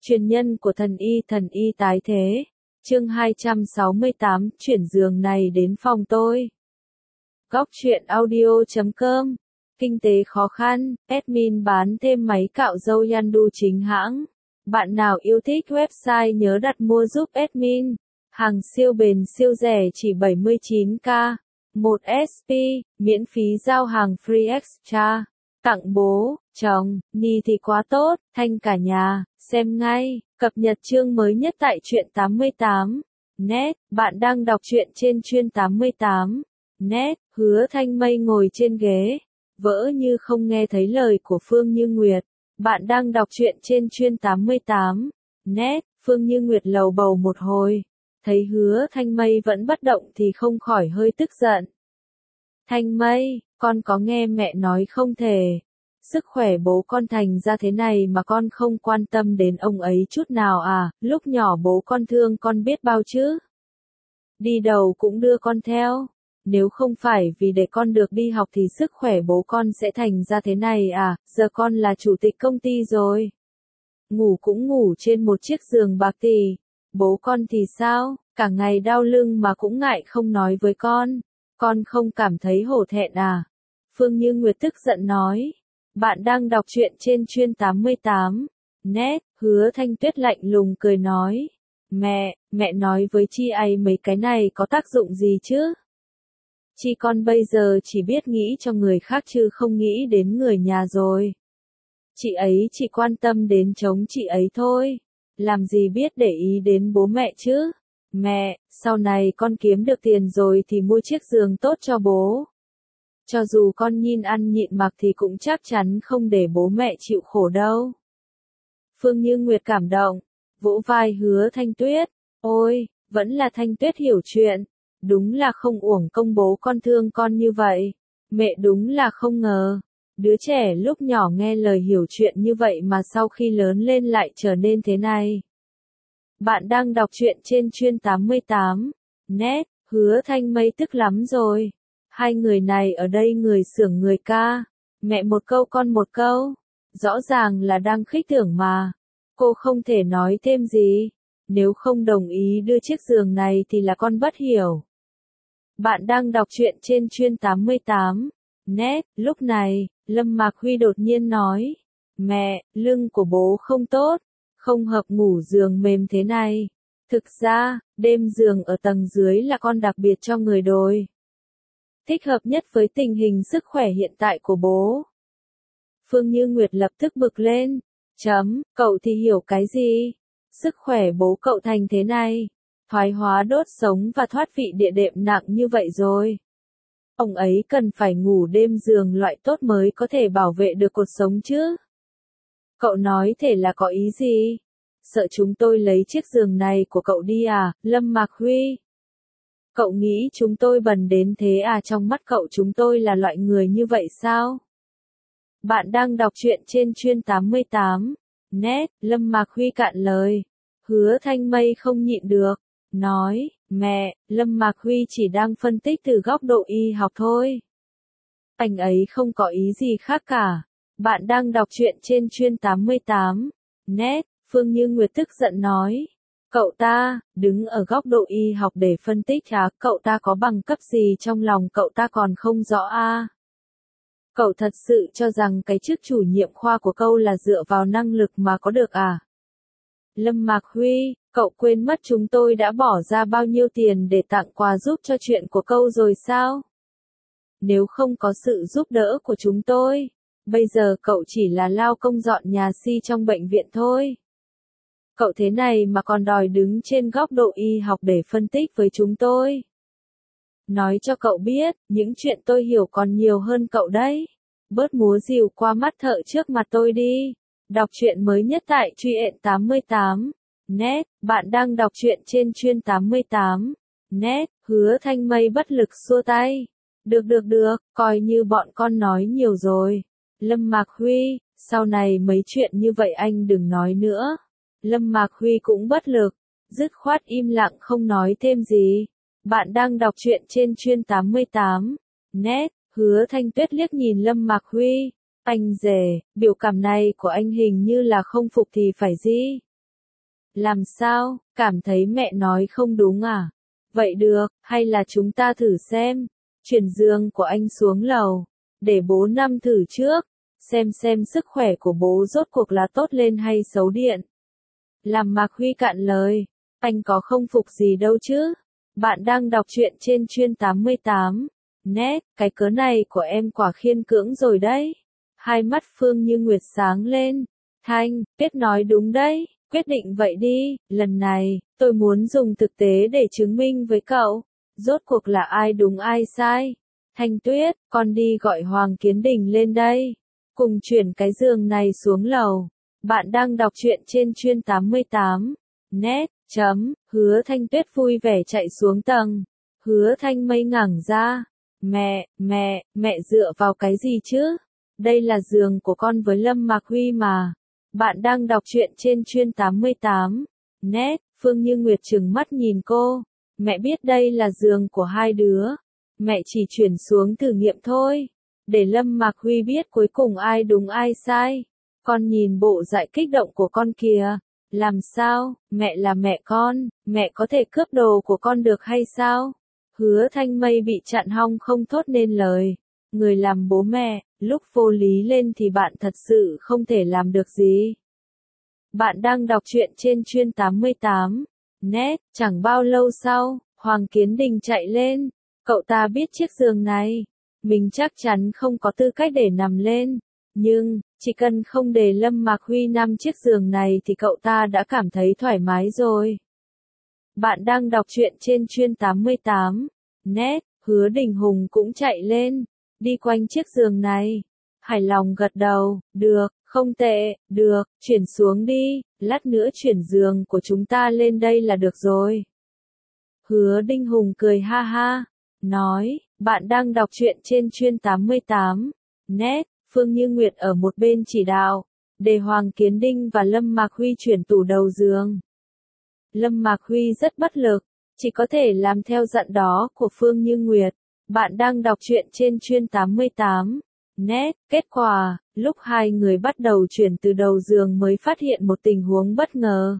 Truyền nhân của thần y tái thế. Chương 268, chuyển giường này đến phòng tôi. Góc truyện audio.com. Kinh tế khó khăn, admin bán thêm máy cạo râu Yandu chính hãng. Bạn nào yêu thích website nhớ đặt mua giúp admin. Hàng siêu bền siêu rẻ chỉ 79k. 1SP, miễn phí giao hàng free extra. Tặng bố, chồng, ni thì quá tốt, thanh cả nhà, xem ngay, cập nhật chương mới nhất tại truyện 88. Net, bạn đang đọc truyện trên truyện 88. Net, Hứa Thanh Mây ngồi trên ghế, vỡ như không nghe thấy lời của Phương Như Nguyệt. Bạn đang đọc truyện trên truyện 88. Net, Phương Như Nguyệt lầu bầu một hồi, thấy Hứa Thanh Mây vẫn bất động thì không khỏi hơi tức giận. Thanh Mây, con có nghe mẹ nói không thể. Sức khỏe bố con thành ra thế này mà con không quan tâm đến ông ấy chút nào à, lúc nhỏ bố con thương con biết bao chứ. Đi đâu cũng đưa con theo. Nếu không phải vì để con được đi học thì sức khỏe bố con sẽ thành ra thế này à, giờ con là chủ tịch công ty rồi. Ngủ cũng ngủ trên một chiếc giường bạc tỷ. Bố con thì sao, cả ngày đau lưng mà cũng ngại không nói với con không cảm thấy hổ thẹn à? Phương Như Nguyệt tức giận nói. Bạn đang đọc truyện trên truyện 88. Net, Hứa Thanh Tuyết lạnh lùng cười nói. Mẹ nói với chị ấy mấy cái này có tác dụng gì chứ? Chị con bây giờ chỉ biết nghĩ cho người khác chứ không nghĩ đến người nhà rồi. Chị ấy chỉ quan tâm đến chống chị ấy thôi. Làm gì biết để ý đến bố mẹ chứ? Mẹ, sau này con kiếm được tiền rồi thì mua chiếc giường tốt cho bố. Cho dù con nhìn ăn nhịn mặc thì cũng chắc chắn không để bố mẹ chịu khổ đâu. Phương Như Nguyệt cảm động, vỗ vai Hứa Thanh Tuyết. Ôi, vẫn là Thanh Tuyết hiểu chuyện. Đúng là không uổng công bố con thương con như vậy. Mẹ đúng là không ngờ. Đứa trẻ lúc nhỏ nghe lời hiểu chuyện như vậy mà sau khi lớn lên lại trở nên thế này. Bạn đang đọc truyện trên truyện 88. Net, Hứa Thanh Mây tức lắm rồi. Hai người này ở đây người xưởng người ca. Mẹ một câu con một câu. Rõ ràng là đang khích tưởng mà. Cô không thể nói thêm gì. Nếu không đồng ý đưa chiếc giường này thì là con bất hiểu. Bạn đang đọc truyện trên truyện 88. Net, lúc này, Lâm Mạc Huy đột nhiên nói. Mẹ, lưng của bố không tốt. Không hợp ngủ giường mềm thế này. Thực ra, đêm giường ở tầng dưới là con đặc biệt cho người đồi. Thích hợp nhất với tình hình sức khỏe hiện tại của bố. Phương Như Nguyệt lập tức bực lên. Cậu thì hiểu cái gì? Sức khỏe bố cậu thành thế này. Thoái hóa đốt sống và thoát vị địa đệm nặng như vậy rồi. Ông ấy cần phải ngủ đêm giường loại tốt mới có thể bảo vệ được cuộc sống chứ. Cậu nói thể là có ý gì? Sợ chúng tôi lấy chiếc giường này của cậu đi à, Lâm Mạc Huy? Cậu nghĩ chúng tôi bần đến thế à, trong mắt cậu chúng tôi là loại người như vậy sao? Bạn đang đọc truyện trên truyện 88. Net, Lâm Mạc Huy cạn lời. Hứa Thanh Mây không nhịn được. Nói, mẹ, Lâm Mạc Huy chỉ đang phân tích từ góc độ y học thôi. Anh ấy không có ý gì khác cả. Bạn đang đọc truyện trên truyện 88. Net, Phương Như Nguyệt tức giận nói. Cậu ta, đứng ở góc độ y học để phân tích à, cậu ta có bằng cấp gì trong lòng cậu ta còn không rõ à? Cậu thật sự cho rằng cái chức chủ nhiệm khoa của cậu là dựa vào năng lực mà có được à? Lâm Mạc Huy, cậu quên mất chúng tôi đã bỏ ra bao nhiêu tiền để tặng quà giúp cho chuyện của cậu rồi sao? Nếu không có sự giúp đỡ của chúng tôi, bây giờ cậu chỉ là lao công dọn nhà si trong bệnh viện thôi. Cậu thế này mà còn đòi đứng trên góc độ y học để phân tích với chúng tôi. Nói cho cậu biết, những chuyện tôi hiểu còn nhiều hơn cậu đấy. Bớt múa rìu qua mắt thợ trước mặt tôi đi. Đọc truyện mới nhất tại truyện 88. Net, bạn đang đọc truyện trên truyện 88. Net, Hứa Thanh Mây bất lực xua tay. Được, coi như bọn con nói nhiều rồi. Lâm Mạc Huy, sau này mấy chuyện như vậy anh đừng nói nữa. Lâm Mạc Huy cũng bất lực, dứt khoát im lặng không nói thêm gì. Bạn đang đọc truyện trên truyện 88. Net, Hứa Thanh Tuyết liếc nhìn Lâm Mạc Huy. Anh rể, biểu cảm này của anh hình như là không phục thì phải gì? Làm sao, cảm thấy mẹ nói không đúng à? Vậy được, hay là chúng ta thử xem. Chuyển giường của anh xuống lầu, để bố nằm thử trước, xem sức khỏe của bố rốt cuộc là tốt lên hay xấu điện. Làm Mạc Huy cạn lời, anh có không phục gì đâu chứ. Bạn đang đọc truyện trên Chuyên 88. Net, cái cớ này của em quả khiên cưỡng rồi đấy. Hai mắt Phương Như Nguyệt sáng lên. Thanh, Tuyết nói đúng đấy, quyết định vậy đi, lần này, tôi muốn dùng thực tế để chứng minh với cậu. Rốt cuộc là ai đúng ai sai. Thanh Tuyết, con đi gọi Hoàng Kiến Đình lên đây. Cùng chuyển cái giường này xuống lầu. Bạn đang đọc truyện trên Chuyên 88. Net, Hứa Thanh Tuyết vui vẻ chạy xuống tầng. Hứa Thanh Mây ngẳng ra. Mẹ dựa vào cái gì chứ? Đây là giường của con với Lâm Mạc Huy mà. Bạn đang đọc truyện trên Chuyên 88. Net, Phương Như Nguyệt trừng mắt nhìn cô. Mẹ biết đây là giường của hai đứa. Mẹ chỉ chuyển xuống thử nghiệm thôi. Để Lâm Mạc Huy biết cuối cùng ai đúng ai sai. Con nhìn bộ dạng kích động của con kìa. Làm sao, mẹ là mẹ con, mẹ có thể cướp đồ của con được hay sao? Hứa Thanh Mây bị chặn họng không thốt nên lời. Người làm bố mẹ, lúc vô lý lên thì bạn thật sự không thể làm được gì. Bạn đang đọc truyện trên Chuyên 88. Net, chẳng bao lâu sau, Hoàng Kiến Đình chạy lên. Cậu ta biết chiếc giường này, mình chắc chắn không có tư cách để nằm lên. Nhưng, chỉ cần không để Lâm Mạc Huy nằm chiếc giường này thì cậu ta đã cảm thấy thoải mái rồi. Bạn đang đọc truyện trên Chuyên 88. Net, Hứa Đình Hùng cũng chạy lên, đi quanh chiếc giường này. Hài lòng gật đầu, được, không tệ, được, chuyển xuống đi, lát nữa chuyển giường của chúng ta lên đây là được rồi. Hứa Đình Hùng cười ha ha, nói, bạn đang đọc truyện trên Chuyên 88. Net, Phương Như Nguyệt ở một bên chỉ đạo, để Hoàng Kiến Đình và Lâm Mạc Huy chuyển tủ đầu giường. Lâm Mạc Huy rất bất lực, chỉ có thể làm theo dặn đó của Phương Như Nguyệt. Bạn đang đọc truyện trên Chuyên 88. Net, kết quả, lúc hai người bắt đầu chuyển từ đầu giường mới phát hiện một tình huống bất ngờ.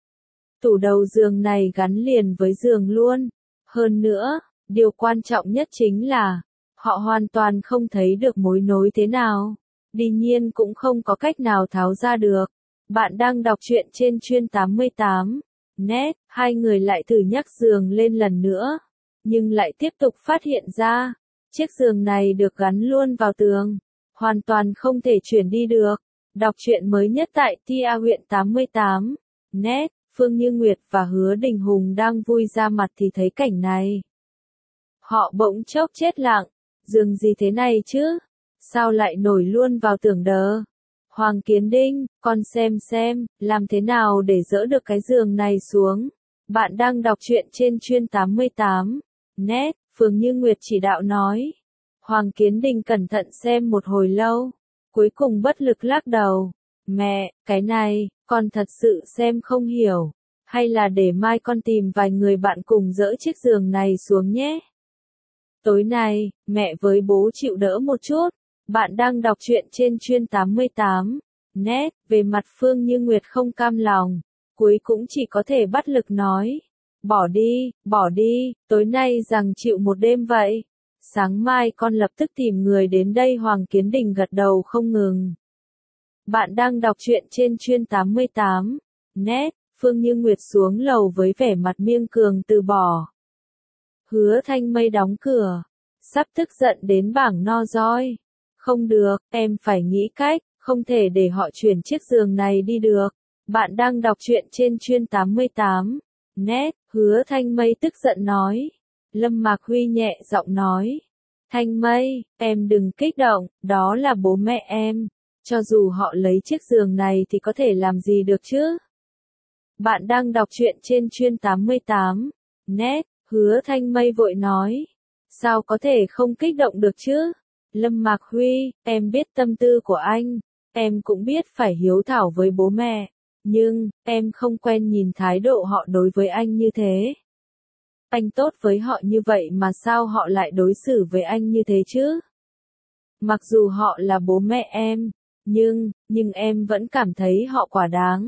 Tủ đầu giường này gắn liền với giường luôn. Hơn nữa, điều quan trọng nhất chính là, họ hoàn toàn không thấy được mối nối thế nào. Đương nhiên cũng không có cách nào tháo ra được. Bạn đang đọc truyện trên Chuyên 88. Net, hai người lại thử nhắc giường lên lần nữa. Nhưng lại tiếp tục phát hiện ra, chiếc giường này được gắn luôn vào tường. Hoàn toàn không thể chuyển đi được. Đọc truyện mới nhất tại Tia huyện 88. Net, Phương Như Nguyệt và Hứa Đình Hùng đang vui ra mặt thì thấy cảnh này. Họ bỗng chốc chết lặng. Giường gì thế này chứ? Sao lại nổi luôn vào tường đờ? Hoàng Kiến Đình, con xem, làm thế nào để dỡ được cái giường này xuống? Bạn đang đọc truyện trên Chuyên 88. Net, Phương Như Nguyệt chỉ đạo nói. Hoàng Kiến Đình cẩn thận xem một hồi lâu. Cuối cùng bất lực lắc đầu. Mẹ, cái này, con thật sự xem không hiểu. Hay là để mai con tìm vài người bạn cùng dỡ chiếc giường này xuống nhé. Tối nay, mẹ với bố chịu đỡ một chút. Bạn đang đọc truyện trên Chuyên 88. Net, về mặt Phương Như Nguyệt không cam lòng. Cuối cũng chỉ có thể bất lực nói. Bỏ đi, tối nay rằng chịu một đêm vậy. Sáng mai con lập tức tìm người đến đây. Hoàng Kiến Đình gật đầu không ngừng. Bạn đang đọc truyện trên Chuyên 88. Net, Phương Như Nguyệt xuống lầu với vẻ mặt miêng cường từ bỏ. Hứa Thanh Mây đóng cửa, sắp tức giận đến bảng no roi. Không được, em phải nghĩ cách, không thể để họ chuyển chiếc giường này đi được. Bạn đang đọc truyện trên Chuyên 88. Net, Hứa Thanh Mây tức giận nói. Lâm Mạc Huy nhẹ giọng nói. Thanh Mây, em đừng kích động, đó là bố mẹ em. Cho dù họ lấy chiếc giường này thì có thể làm gì được chứ? Bạn đang đọc truyện trên Chuyên 88. Net, Hứa Thanh Mây vội nói. Sao có thể không kích động được chứ? Lâm Mạc Huy, em biết tâm tư của anh. Em cũng biết phải hiếu thảo với bố mẹ. Nhưng, em không quen nhìn thái độ họ đối với anh như thế. Anh tốt với họ như vậy mà sao họ lại đối xử với anh như thế chứ? Mặc dù họ là bố mẹ em, nhưng em vẫn cảm thấy họ quá đáng.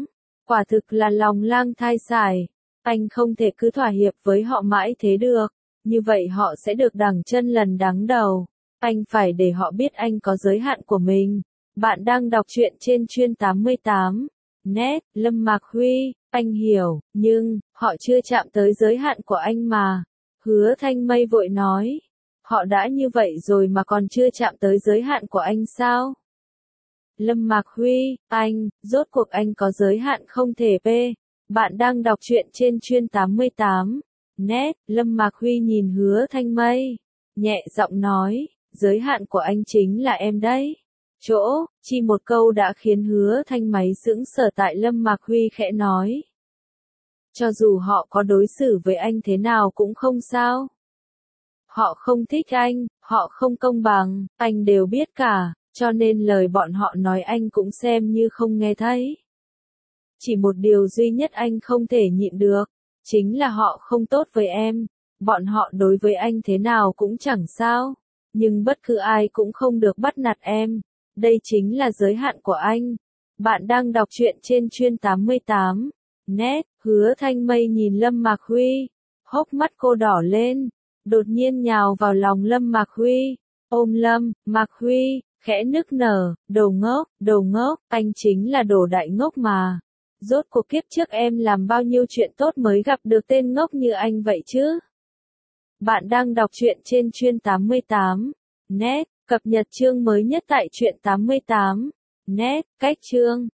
Quả thực là lòng lang thai sải. Anh không thể cứ thỏa hiệp với họ mãi thế được. Như vậy họ sẽ được đằng chân lần đắng đầu. Anh phải để họ biết anh có giới hạn của mình. Bạn đang đọc truyện trên chuyên 88. Net, Lâm Mạc Huy, anh hiểu, nhưng, họ chưa chạm tới giới hạn của anh mà. Hứa Thanh Mây vội nói. Họ đã như vậy rồi mà còn chưa chạm tới giới hạn của anh sao? Lâm Mạc Huy, anh, rốt cuộc anh có giới hạn không thể p. Bạn đang đọc truyện trên chuyên 88. Net, Lâm Mạc Huy nhìn Hứa Thanh Mây. Nhẹ giọng nói, giới hạn của anh chính là em đấy. Chỉ một câu đã khiến Hứa Thanh Mây sững sờ tại Lâm Mạc Huy khẽ nói. Cho dù họ có đối xử với anh thế nào cũng không sao. Họ không thích anh, họ không công bằng, anh đều biết cả, cho nên lời bọn họ nói anh cũng xem như không nghe thấy. Chỉ một điều duy nhất anh không thể nhịn được, chính là họ không tốt với em. Bọn họ đối với anh thế nào cũng chẳng sao, nhưng bất cứ ai cũng không được bắt nạt em. Đây chính là giới hạn của anh. Bạn đang đọc truyện trên chuyên 88. Net, Hứa Thanh Mây nhìn Lâm Mạc Huy, hốc mắt cô đỏ lên, đột nhiên nhào vào lòng Lâm Mạc Huy, ôm Lâm Mạc Huy, khẽ nức nở, đồ ngốc, anh chính là đồ đại ngốc mà. Rốt cuộc kiếp trước em làm bao nhiêu chuyện tốt mới gặp được tên ngốc như anh vậy chứ? Bạn đang đọc truyện trên chuyên 88. Net, cập nhật chương mới nhất tại truyện 88. Net, cách chương.